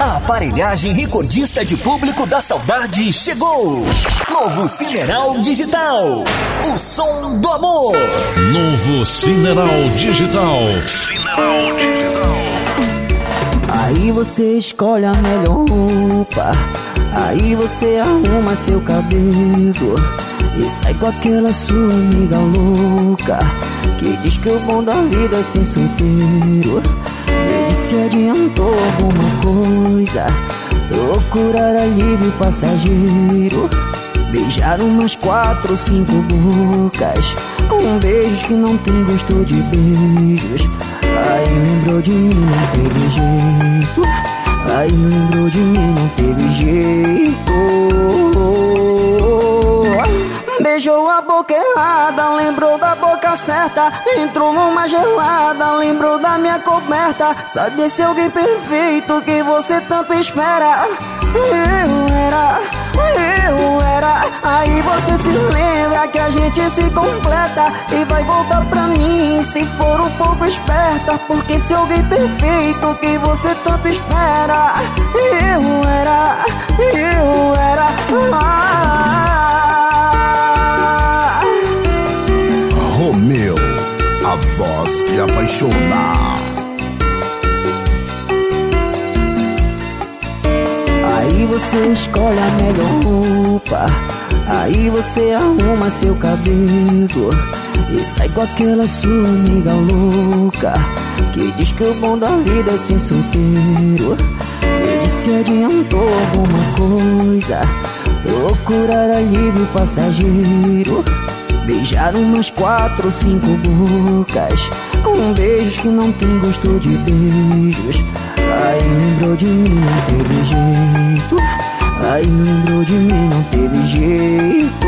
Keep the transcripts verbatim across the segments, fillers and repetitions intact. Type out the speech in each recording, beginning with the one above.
A aparelhagem recordista de público da saudade chegou. Novo Cineral Digital. O som do amor. Novo Cineral Digital. Cineral Digital. Aí você escolhe a melhor roupa, aí você arruma seu cabelo e sai com aquela sua amiga louca que diz que o bom da vida é ser solteiro. Me diz se adiantou alguma coisa, procurar alívio passageiro, beijar umas quatro ou cinco bocas com beijos que não tem gosto de beijos. Aí lembrou de mim, não teve jeito. Aí lembrou de mim, não teve jeito. Beijou a boca errada, lembrou da boca certa. Entrou numa gelada, lembrou da minha coberta. Sabe esse alguém perfeito que você tanto espera? Eu era, eu era. Aí você se lembra que a gente se completa e vai voltar pra mim se for um pouco esperta. Porque esse alguém perfeito que você tanto espera, eu era, eu era. Ah. Romeu, a voz que apaixona. Aí você escolhe a melhor roupa, aí você arruma seu cabelo e sai com aquela sua amiga louca que diz que o bom da vida é ser solteiro. Me diz se adiantou alguma coisa, procurar alívio passageiro, beijar umas quatro ou cinco bocas com beijos que não tem gosto de beijos. Aí lembrou de mim, não teve jeito. Aí lembrou de mim, não teve jeito.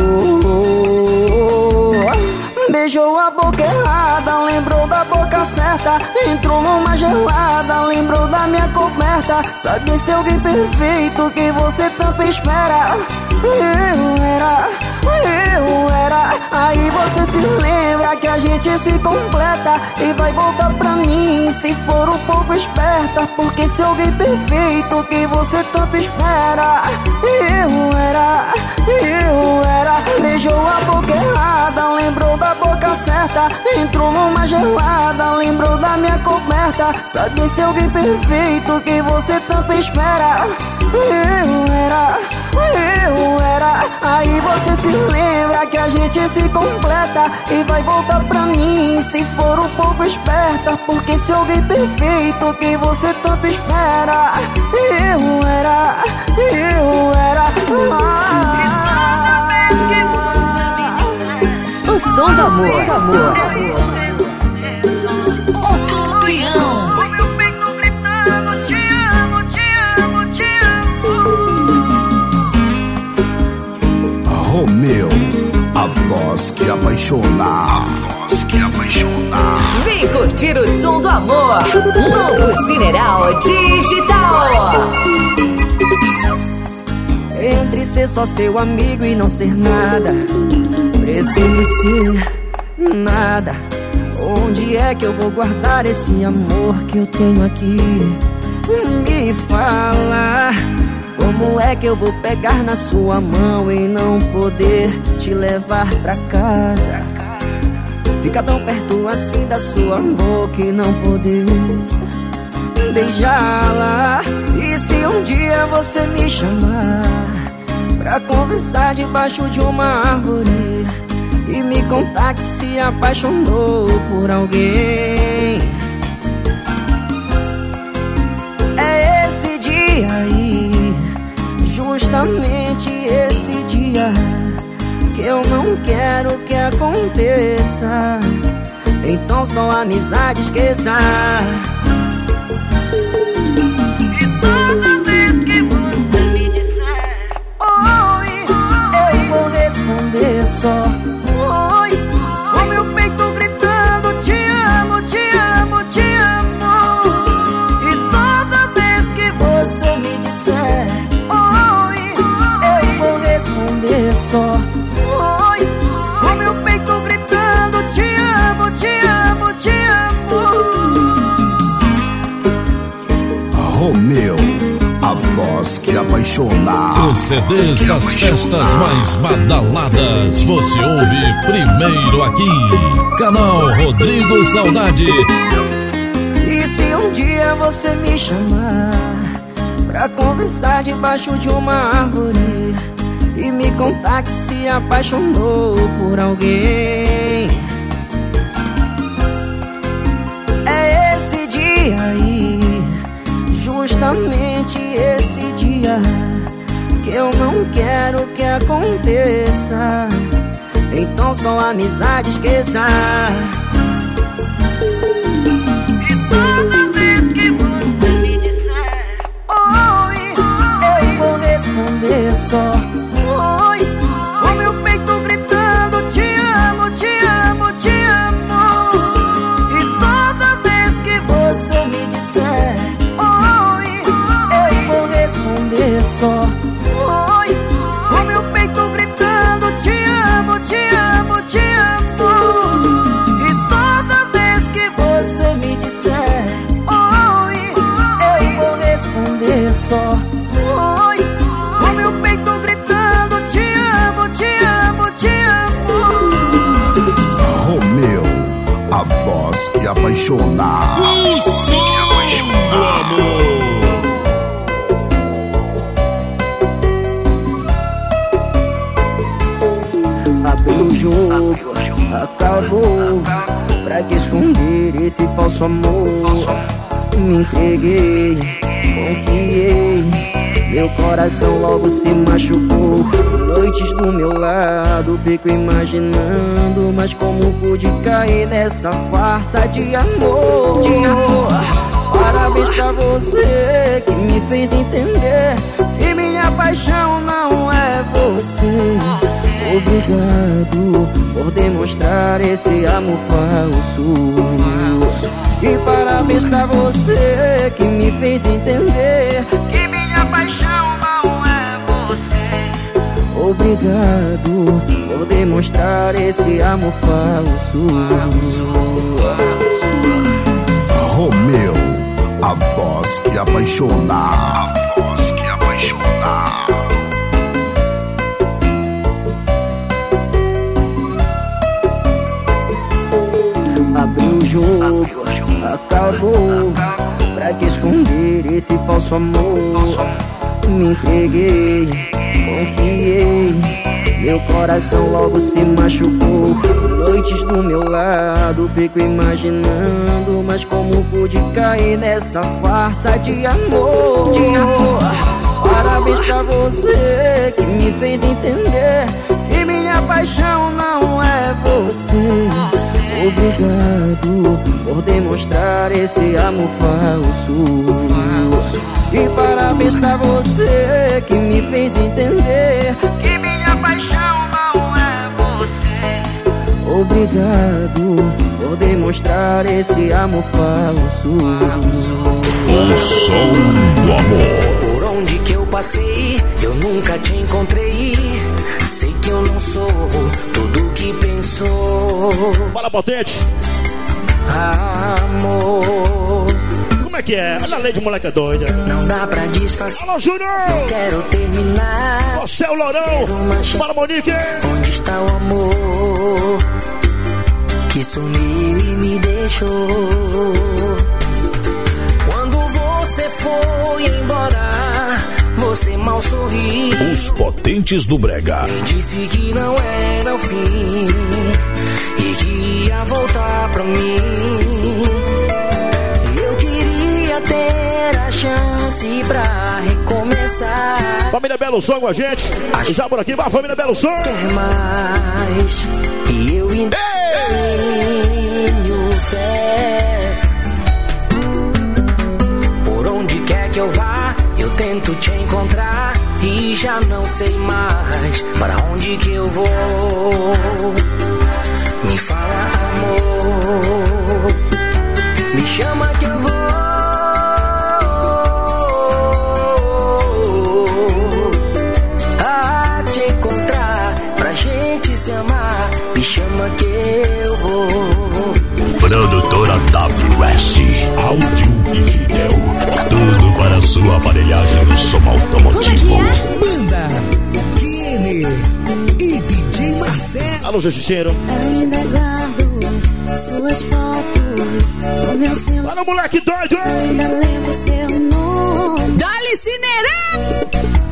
Beijou a boca errada, lembrou da boca certa. Entrou numa gelada, lembrou da minha coberta. Sabe esse alguém perfeito que você tanto espera? Eu era, eu era. Aí você se lembra que a gente se completa e vai voltar pra mim se for um pouco esperta. Porque esse alguém perfeito que você tanto espera, eu era, eu era. Beijou a boca errada, lembrou da boca certa. Entrou numa gelada, lembrou da minha coberta. Sabe esse alguém perfeito que você tanto espera? Eu era, eu era. Aí você se lembra que a gente se completa e vai voltar pra mim se for um pouco esperta. Porque esse alguém perfeito que você tanto espera, eu era, eu era. Ah. O som do amor, amor. O campeão. Romeu, a voz que apaixona. A voz que apaixona. Vem curtir o som do amor. Novo Cineral Digital. Entre ser só seu amigo e não ser nada, prefiro ser nada. Onde é que eu vou guardar esse amor que eu tenho aqui? Me fala, como é que eu vou pegar na sua mão e não poder te levar pra casa? Fica tão perto assim da sua boca e não poder beijá-la. E se um dia você me chamar pra conversar debaixo de uma árvore e me contar que se apaixonou por alguém, é esse dia aí, justamente esse dia, que eu não quero que aconteça. Então só amizade esqueça. E toda vez que você me disser oi, eu vou responder só oi, com meu peito gritando te amo, te amo, te amo. E toda vez que você me disser oi, eu vou responder só oi, com meu peito gritando te amo, te amo, te amo. Romeu, a voz que apaixona. Os C Ds das festas mais badaladas você ouve primeiro aqui. Canal Rodrigo Saudade. E se um dia você me chamar pra conversar debaixo de uma árvore e me contar que se apaixonou por alguém, é esse dia aí, justamente esse dia que eu não quero que aconteça. Então só a amizade esqueça. E toda vez que você me disser oi, eu vou responder só oi, o meu peito gritando te amo, te amo, te amo. E toda vez que você me disser oi, eu vou responder só oi, o meu peito gritando te amo, te amo, te amo. E toda vez que você me disser oi, eu vou responder só oi, o meu peito gritando te amo, te amo, te amo. Romeu, a voz que apaixona. O som do amor. Abriu o jogo, acabou. Pra que esconder esse falso amor? Me entreguei, confiei, meu coração logo se machucou. Noites do meu lado fico imaginando, mas como pude cair nessa farsa de amor? Parabéns pra você que me fez entender que minha paixão não é você. Obrigado por demonstrar esse amor falso. E parabéns pra você que me fez entender que minha paixão não é você. Obrigado por demonstrar esse amor falso. Romeu, a voz que apaixona. A voz que apaixona. Abriu o jogo, acabou. Pra que esconder esse falso amor? Me entreguei, confiei, meu coração logo se machucou. Noites do meu lado fico imaginando, mas como pude cair nessa farsa de amor? Parabéns pra você que me fez entender que minha paixão não é você. Obrigado por demonstrar esse amor falso. E parabéns pra você que me fez entender que minha paixão não é você. Obrigado por demonstrar esse amor falso. O som do amor. Por onde que eu passei, eu nunca te encontrei. Sei que eu não sou tudo que pensou. Fala, potente. Amor, Como é que é? Olha a lei de moleca doida. não dá pra disfarçar. Alô, Júnior! Não quero terminar. Você é o Lourão. Para, Monique. Onde está o amor que sumiu e me deixou? Quando você foi embora, você mal sorriu. Os potentes do Brega. Me disse que não era o fim e que ia voltar pra mim. Eu queria ter a chance pra recomeçar. Família Belo Som com a gente. Já por aqui, vai, família Belo Som. Quer mais e eu ainda tenho fé. Por onde quer que eu vá, eu tento te encontrar e já não sei mais para onde que eu vou. Me fala, amor, me chama que eu vou a te encontrar pra gente se amar. Me chama que eu vou. Produtora W S, áudio e vídeo, tudo para sua Aparelhagem do som automotivo. Como é que é? Banda Kenny e D J Marcelo. Alô, Justiceiro. Ainda guardo suas fotos no meu celular. Fala, moleque doido. Ainda lembro seu nome. Dali Cineirão!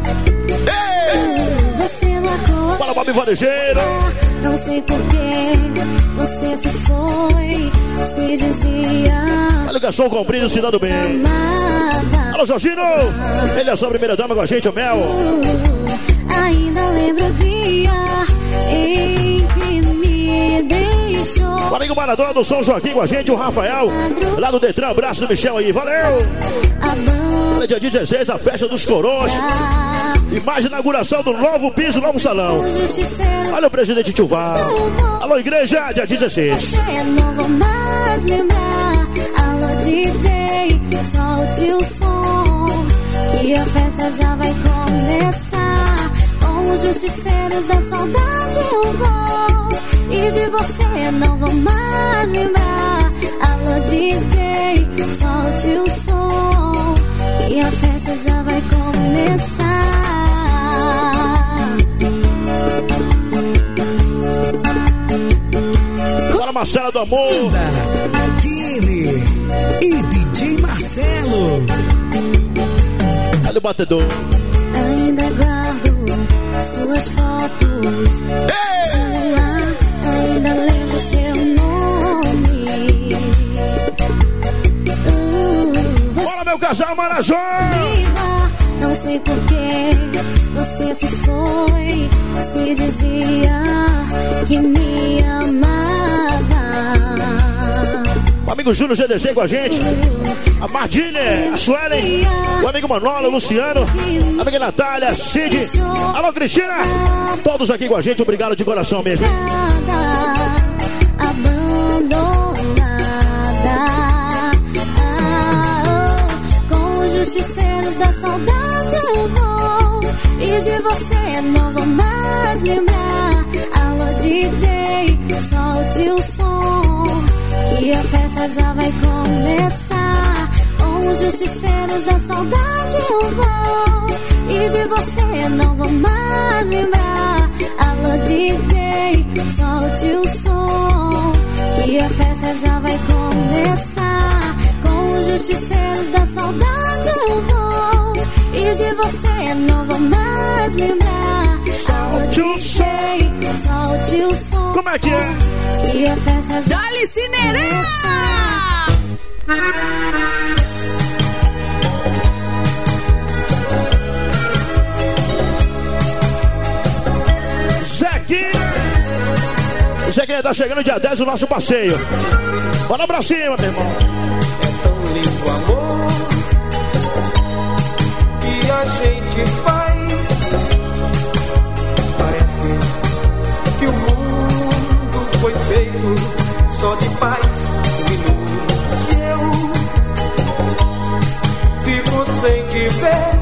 Você marcou. Fala, Bob Varejeiro. Não sei porquê você se foi. Se dizia Olha o garçom comprido se dando bem. amava. Alô, Jorginho. Ele é só a primeira dama com a gente, o Mel. Ainda lembro o dia em que me deixou. O amigo Maradona do São Joaquim com a gente, o Rafael. Lá do Detran, abraço do Michel aí, valeu. Olha, dia dezesseis, a festa dos coroas. Imagem de inauguração do novo piso, novo salão. Olha o presidente Tchuval. Alô, igreja, dia dezesseis. Você não vou mais lembrar. Alô, D J, solte o som, que a festa já vai começar. Com os justiceiros da saudade eu vou, e de você não vou mais lembrar. Alô, D J, solte o som, que a festa já vai começar. Fala, Marcela do Amor. Banda Kenny e D J Marcelo. Olha o batedor. Ainda guardo suas fotos no celular. Ainda lembro seu nome. Uh, Fala, meu casal Marajó. Não sei porquê você se foi. Se dizia que me amava. O amigo Júnior G D C com a gente. A Mardine, a Suelen. O amigo Manolo, o Luciano. A amiga Natália, Cid. Alô, Cristina. Todos aqui com a gente, obrigado de coração mesmo. Abandonada. Ah, oh, com os justiceiros da saudade eu vou, e de você não vou mais lembrar. Alô, D J, solte o som, que a festa já vai começar. Com os justiceiros da saudade eu vou, e de você não vou mais lembrar. Alô, D J, solte o som, que a festa já vai começar. Com os justiceiros da saudade eu vou, e de você não vou mais lembrar. Alô, D J, solte o som. Como é que é? Que a festa já Dali Cineirão! Zequinha. O Zequinha tá chegando dia dez, o nosso passeio. Bora pra cima, meu irmão. É tão lindo o amor que a gente faz. Parece que o mundo foi feito só de paz. Um minuto que eu fico sem te ver,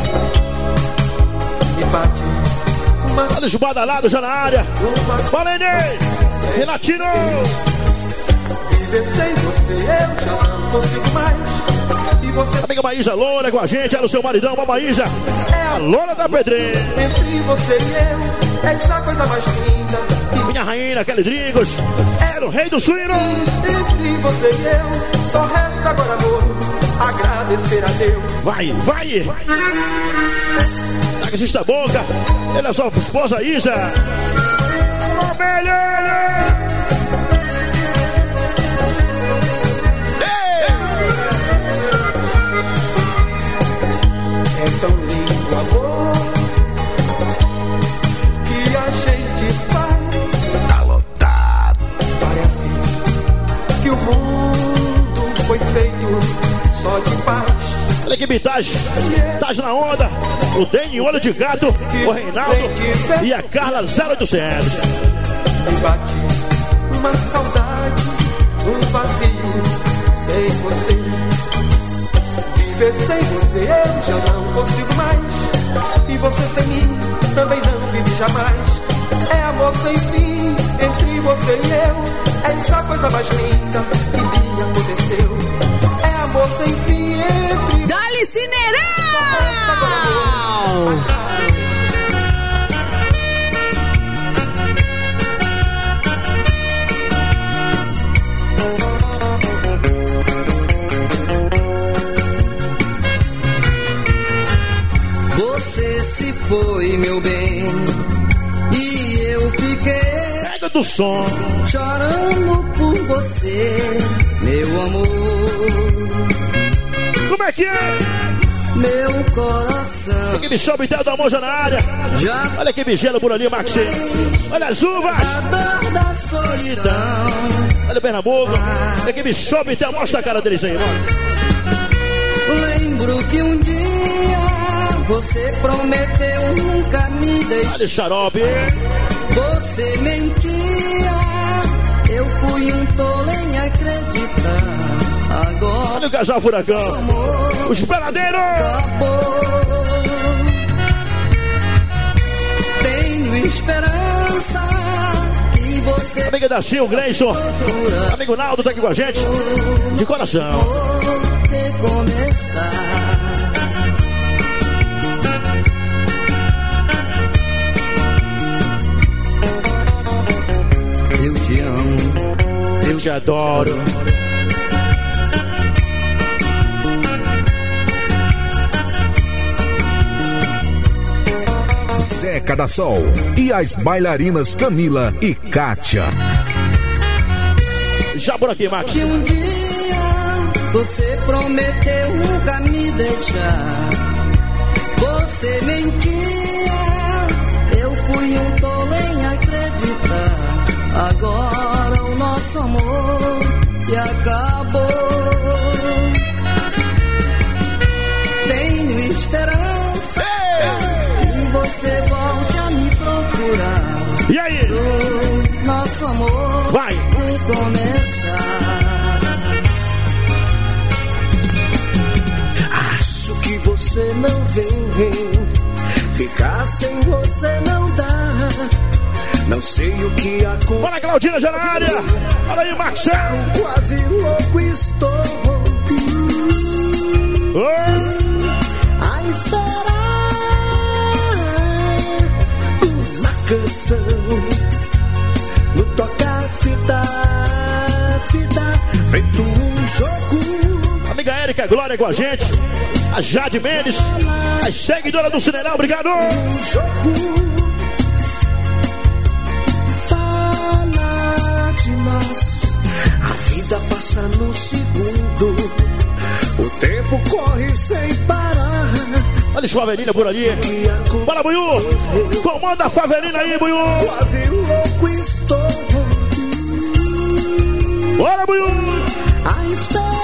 me bate uma Olha os badalados já na área. Fala, Inês. Renatinho. viver sem você eu já não consigo mais. E você Amiga Maísa Loura com a gente. Era o seu maridão, a Maísa. é A Loura da Pedreira. entre você e eu, essa coisa mais linda. Minha rainha, Kelly Drigos. Era o rei do suíno. Entre você e eu, só resta agora amor, agradecer a Deus. Vai, vai. Taxista Boca. Ele é sua esposa Isa. Ovelha. É tão lindo o amor que a gente faz. Tá lotado. Parece que o mundo foi feito só de paz. Olha que Bitage. Tás na onda. O Deni, Olho de Gato. O Reinaldo. E a Carla zero oitocentos. Me bate uma saudade, um vazio sem você. Viver sem você eu já não consigo mais, e você sem mim também não vive jamais. É amor sem fim entre você e eu, essa coisa mais linda que me aconteceu. É amor sem fim entre Dali Cineirão! você se foi, meu bem, e eu fiquei pega do som, chorando por você, meu amor. Como é que é? Meu coração. Que bichão Vitel do Amor já na área. Já olha que bigelo por ali, Maxi. Olha as uvas. da solidão. Olha o Pernambuco. Olha que bichão Vitel, mostra a cara deles aí, mano. Lembro que um dia você prometeu nunca me deixar. Olha o xarope. Você mentia, eu fui um tolo em acreditar. Agora olha o casal furacão, amor, os peladeiros. Acabou. Tenho esperança que você, amiga da Sil, Gleison, amigo Naldo tá aqui com a gente, de coração. Recomeçar. Eu te amo, eu te adoro. Zeca da Sol e as bailarinas Camila e Kátia. Já por aqui, Max. Que um dia você prometeu nunca me deixar. Você mentia, eu fui um tolo em acreditar. Agora o nosso amor se acabou. Tenho esperança que você volte a me procurar. E aí? Pro nosso amor vai recomeçar. Acho que você não vem. Ficar sem você não dá. Não sei o que aconteceu. Bora, Claudina, já na área. Olha aí, Maxão. Quase louco estou. Oh. A esperar uma canção no toca-fita, fita, feito um jogo. Amiga Érica Glória com a gente. A Jade Mendes, a seguidora do Cineral, obrigado. Um jogo. Fala de nós. A vida passa no segundo. O tempo corre sem parar. Olha a favelina por ali. Bora, Buiú. Comanda a favelina aí, Buiú. Quase louco estou. Bora, Buiú. A esperar.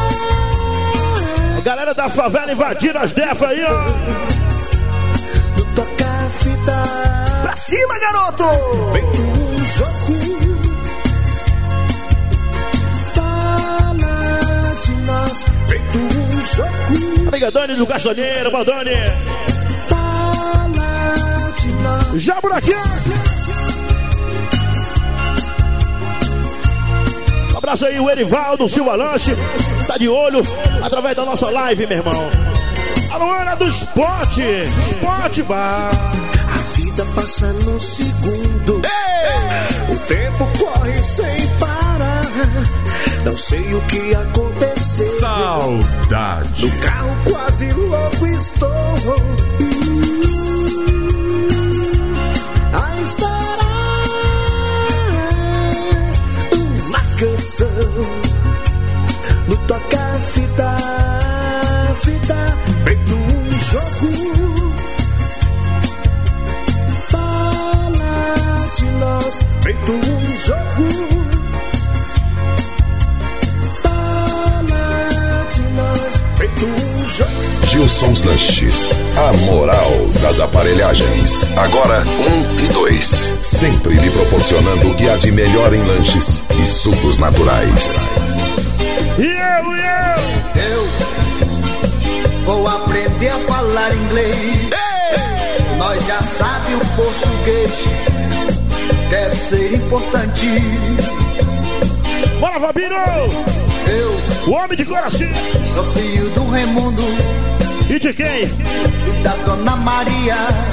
A galera da favela invadindo as defas aí, ó. No toca-fita. Pra cima, garoto. Feito um jogo. Fala de nós. Feito um jogo. Amiga Dani do Castanheiro, bora, Dani. Fala de nós. Já por aqui. Um abraço aí, o Erivaldo Silva Lanche. Tá de olho através da nossa live, meu irmão. A Luana do Esporte. Esporte Bar. A vida passa no segundo. Ei! O tempo corre sem parar. Não sei o que aconteceu. Saudade. No carro quase louco estou. A esperar uma canção no toca-fita, fita, feito um jogo. Fala de nós, feito um jogo. Fala de nós, feito um jogo. Gilson's Lanches, a moral das aparelhagens. Agora um e dois. Sempre lhe proporcionando o que há de melhor em lanches e sucos naturais. E eu, e eu? Eu vou aprender a falar inglês. Ei! Nós já sabe o português. Deve ser importante. Bora, Fabinho! Eu, o homem de coração. Sou filho do Raimundo. E de quem? E da Dona Maria,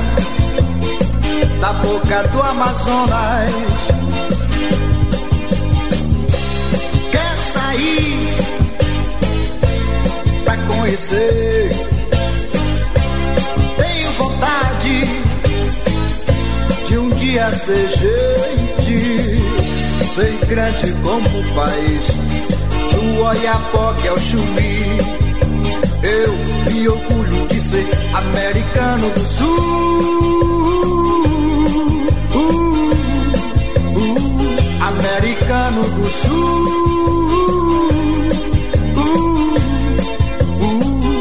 da boca do Amazonas. Quero sair pra conhecer. Tenho ser gente, ser grande como o país do Oiapoque ao Chuí. Eu me orgulho de ser americano do Sul, uh, uh, americano do Sul. uh, uh.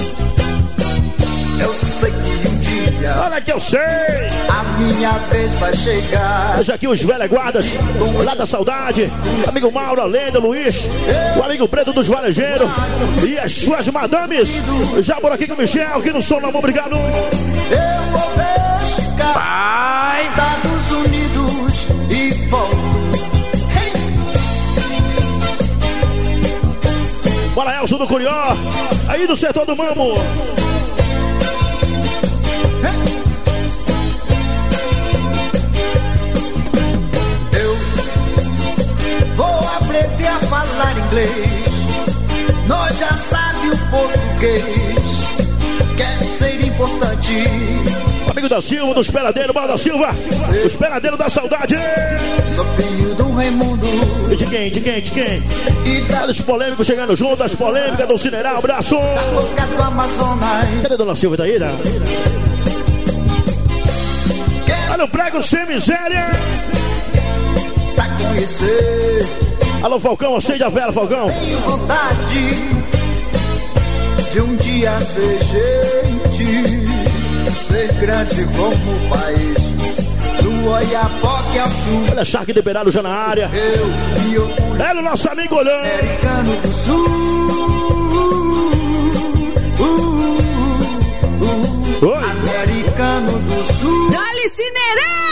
Eu sei que um dia, olha que eu sei, a minha vez vai chegar. hoje aqui os velhos guardas lá da saudade, amigo Mauro, Lenda, Luiz, o amigo Preto dos Varejeiros e as suas madames, já por aqui com o Michel, aqui no Som do Amor, obrigado. Eu vou pescar Pai Estados Unidos e volto. Hey! Bora, Elson do Curió, aí do setor do Mamo. Aprender a falar inglês, nós já sabe o português, quer ser importante. Amigo da Silva, dos Peladeiros, bora da Silva, os Peladeiros da Saudade. Sou filho do Raimundo. E de quem, de quem, de quem? Olha os polêmicos chegando junto, as polêmicas do Cineral, abraço. Do Amazonas. Cadê a dona Silva daí, né? Olha o prego sem miséria. Pra conhecer. Alô, Falcão, acende a vela, Falcão. Tenho vontade de um dia ser gente, ser grande como o país do Oiapoque ao Sul. Olha, Shark liberado já na área. Eu me orgulho. É o nosso amigo olhando. Americano do Sul. Uh, uh, uh. Americano do Sul. Dali Cineral!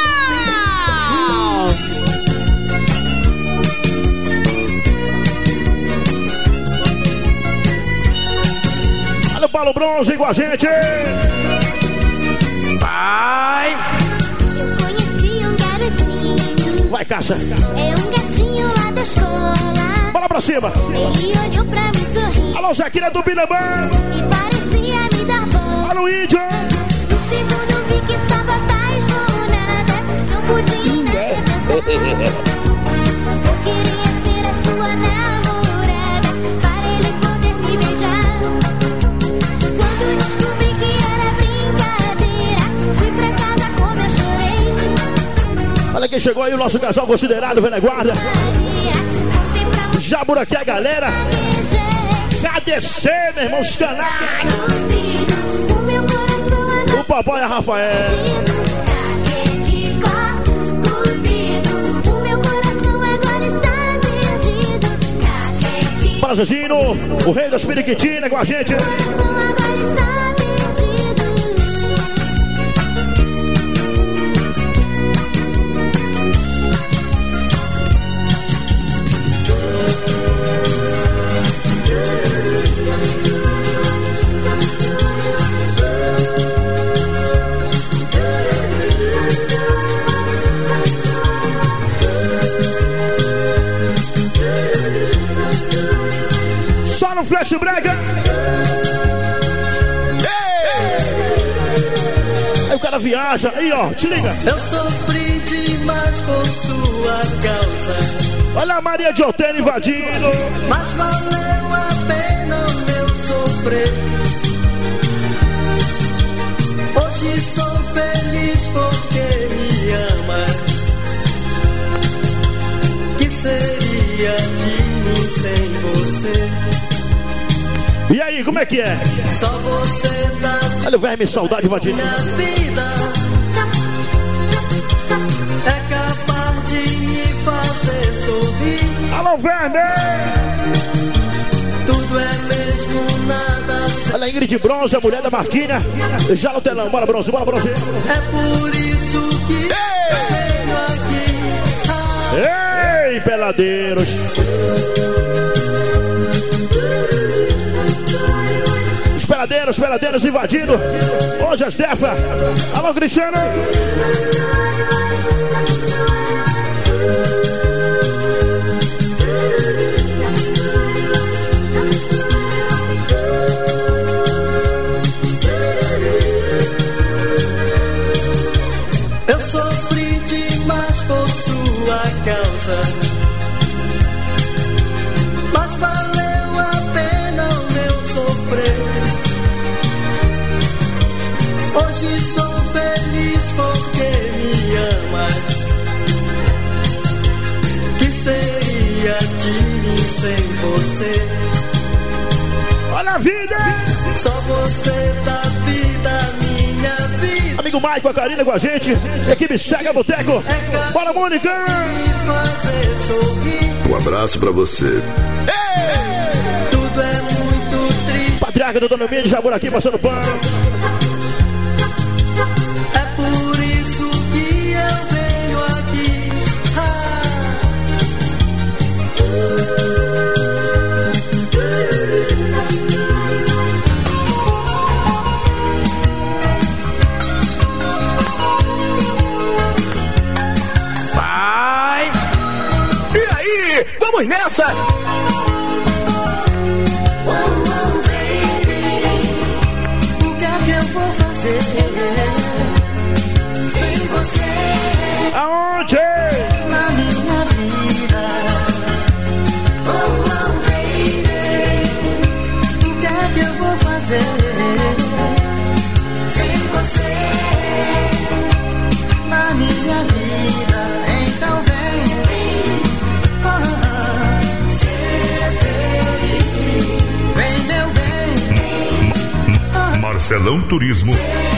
Olha o Paulo Bronze com a gente. Vai. Conheci um garotinho. Vai, Caixa. É um gatinho lá da escola. Bola pra cima. Ele olhou pra mim, sorriu. Alô, Zequinha do Pinambã. E parecia me dar bola. Olha o índio. No segundo vi que estava apaixonada. Não podia nada pensar. Eu queria ser a sua namorada, para ele poder me beijar. Quando descobri que era brincadeira, fui pra casa como eu chorei. Olha quem chegou aí, o nosso casal considerado, velha guarda. Já por aqui a galera. K D C, meu irmão, os canários. O papai é Rafael. Brasilino, o rei das periquitinas com a gente. Flash Brega. Aí o cara viaja, aí ó, te liga. Eu sofri demais por sua causa. Olha a Maria de Otero invadindo. Mas valeu a pena o meu sofrer. Hoje sou feliz porque me amas. Que seria de mim sem você? E aí, como é que é? Só você dá. Olha o verme, saudade, invadindo. Minha vida é capaz de me fazer sorrir. Alô, verme! Tudo é mesmo nada. Olha a Ingrid Bronze, a mulher da Marquinha. Já no telão, bora Bronze, bora Bronze. É por isso que Ei! eu venho aqui. Ah. Ei, peladeiros! Peladeiros, peladeiros invadindo. Hoje as Defa. Alô, Cristiano. Eu sofri demais. Hoje sou feliz porque me amas. Que seria de mim sem você? Olha a vida! Só você da vida, minha vida. Amigo Maico, a Karina com a gente. Equipe Chega Boteco. Bora, Mônica! Um abraço pra você. Ei! Tudo é muito triste. Patriarca do Dona Mídia já por aqui passando pano. É por isso que eu venho aqui. Ah. Vai! E aí? Vamos nessa! Sem você aonde? Na minha vida. Oh, oh, baby. O que é que eu vou fazer sem você na minha vida? Então vem, vem, oh, ser feliz. Vem, meu bem, oh, Marcelão Turismo.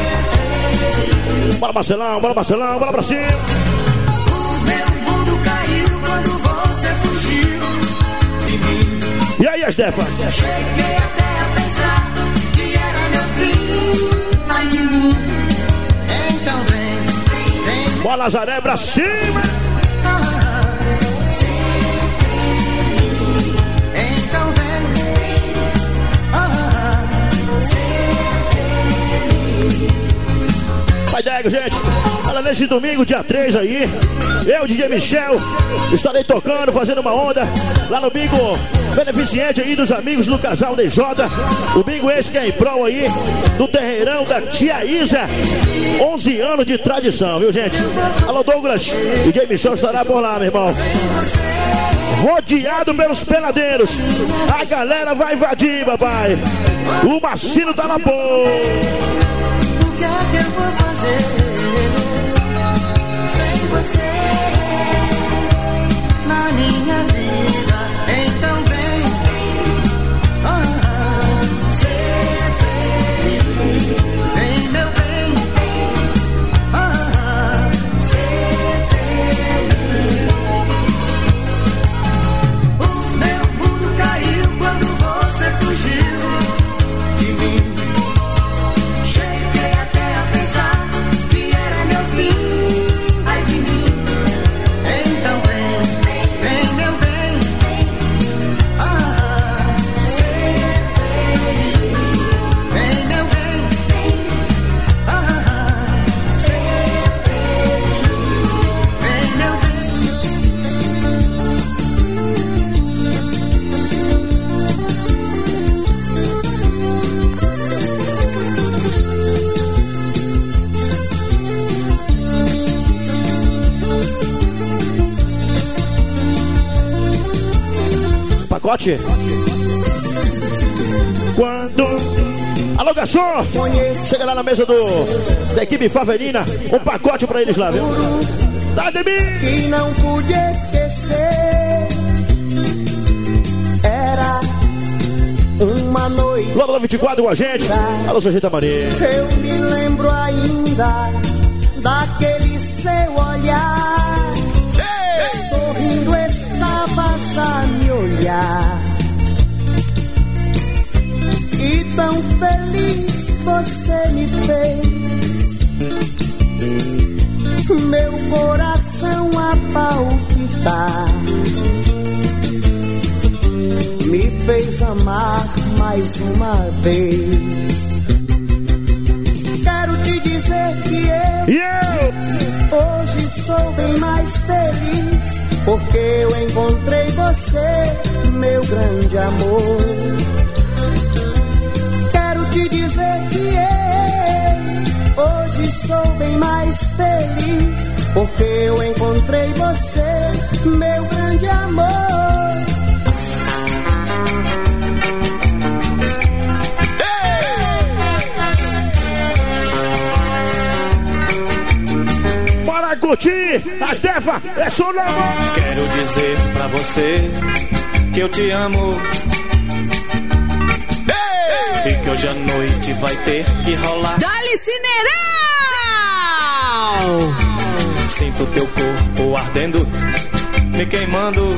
Bora, Marcelão, bora, Marcelão, bora pra cima. O meu mundo caiu quando você fugiu de mim. E aí, Estefa? Cheguei até a pensar que era meu fim, mas de mim. Então vem, vem. Bora, Nazaré, pra cima. Ah, ser feliz. Então vem, ah, ser feliz. Vai, Dego, gente. Olha, nesse domingo, dia três aí, eu, D J Michel, estarei tocando, fazendo uma onda lá no bingo beneficente aí dos amigos do casal D J. O bingo esse que é em prol aí do terreirão da Tia Isa. onze anos de tradição, viu, gente? Alô, Douglas. D J Michel estará por lá, meu irmão. Rodeado pelos peladeiros. A galera vai invadir, papai. O Macino tá na boa. O que é que eu vou fazer sem você na minha vida? Então vem, ah, ser feliz. Vem, meu bem, ah, ser feliz. O meu mundo caiu quando você fugiu de mim. Cheguei até a pensar que era meu fim, ai de mim. Então vem, vem, meu bem, ah, ser feliz. Vem, meu bem, ah, ser feliz. Vem, meu Pacote. Quando... Alô, garçom! Chega lá na mesa do da equipe Favelina. Um pacote pra eles lá, viu? Tá de mim! Que não pude esquecer. Era uma noite. Logo vinte e quatro com a gente. Alô, seu Jeita Maria. Eu me lembro ainda daquele seu olhar. Ei! Sorrindo estavas a me olhar. E tão feliz você me fez. Meu coração a palpitar. Me fez amar mais uma vez. Quero te dizer que eu, eu hoje sou bem mais feliz, porque eu encontrei você, meu grande amor. Quero te dizer que eu, hoje sou bem mais feliz, porque eu encontrei você, meu grande amor. curtir. A Stefa, é só na mão. Quero dizer pra você que eu te amo. Ei! E que hoje à noite vai ter que rolar. Dá-lhe Cineirão! Sinto teu corpo ardendo, me queimando.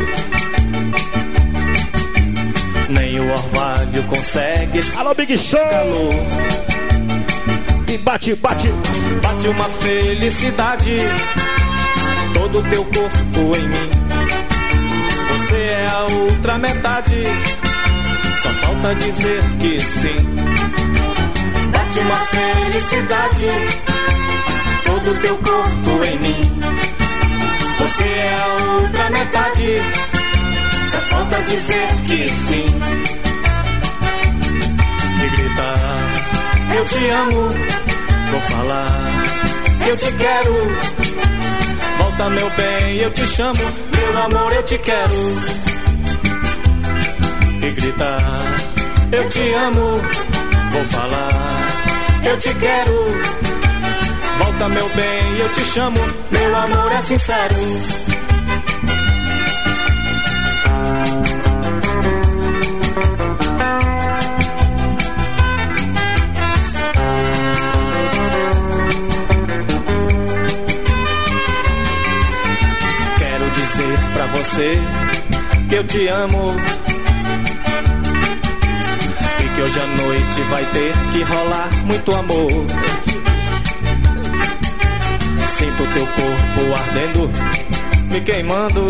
Nem o orvalho consegue. Alô, Big Show! Calor. E bate, bate. Bate uma felicidade, todo teu corpo em mim. Você é a outra metade, só falta dizer que sim. Bate uma felicidade, todo teu corpo em mim. Você é a outra metade, só falta dizer que sim. E gritar, eu te amo. Vou falar, eu te quero. Volta meu bem, eu te chamo. Meu amor, eu te quero. E gritar, eu te amo. Vou falar, eu te quero. Volta meu bem, eu te chamo. Meu amor é sincero. Pra você que eu te amo e que hoje à noite vai ter que rolar muito amor. Sinto teu corpo ardendo, me queimando.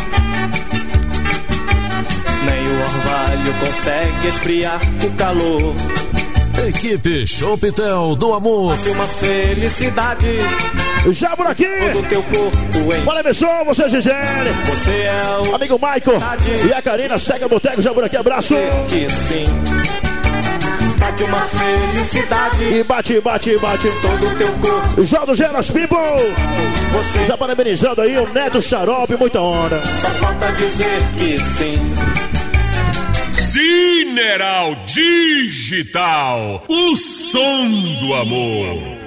Nem o orvalho consegue esfriar o calor. Equipe Chopitel do Amor. Bate uma felicidade, já por aqui. Todo teu corpo em. Fala, pessoal, você é Gisele. Você é o amigo Michael e a Karina Seca Boteco, já por aqui, abraço. Que sim. Bate uma felicidade. E bate, bate, bate. Todo teu corpo. João do Geras People. Você. Já parabenizando aí o Neto Xarope, muita onda. Só falta dizer que sim. Cineral Digital, o som do amor.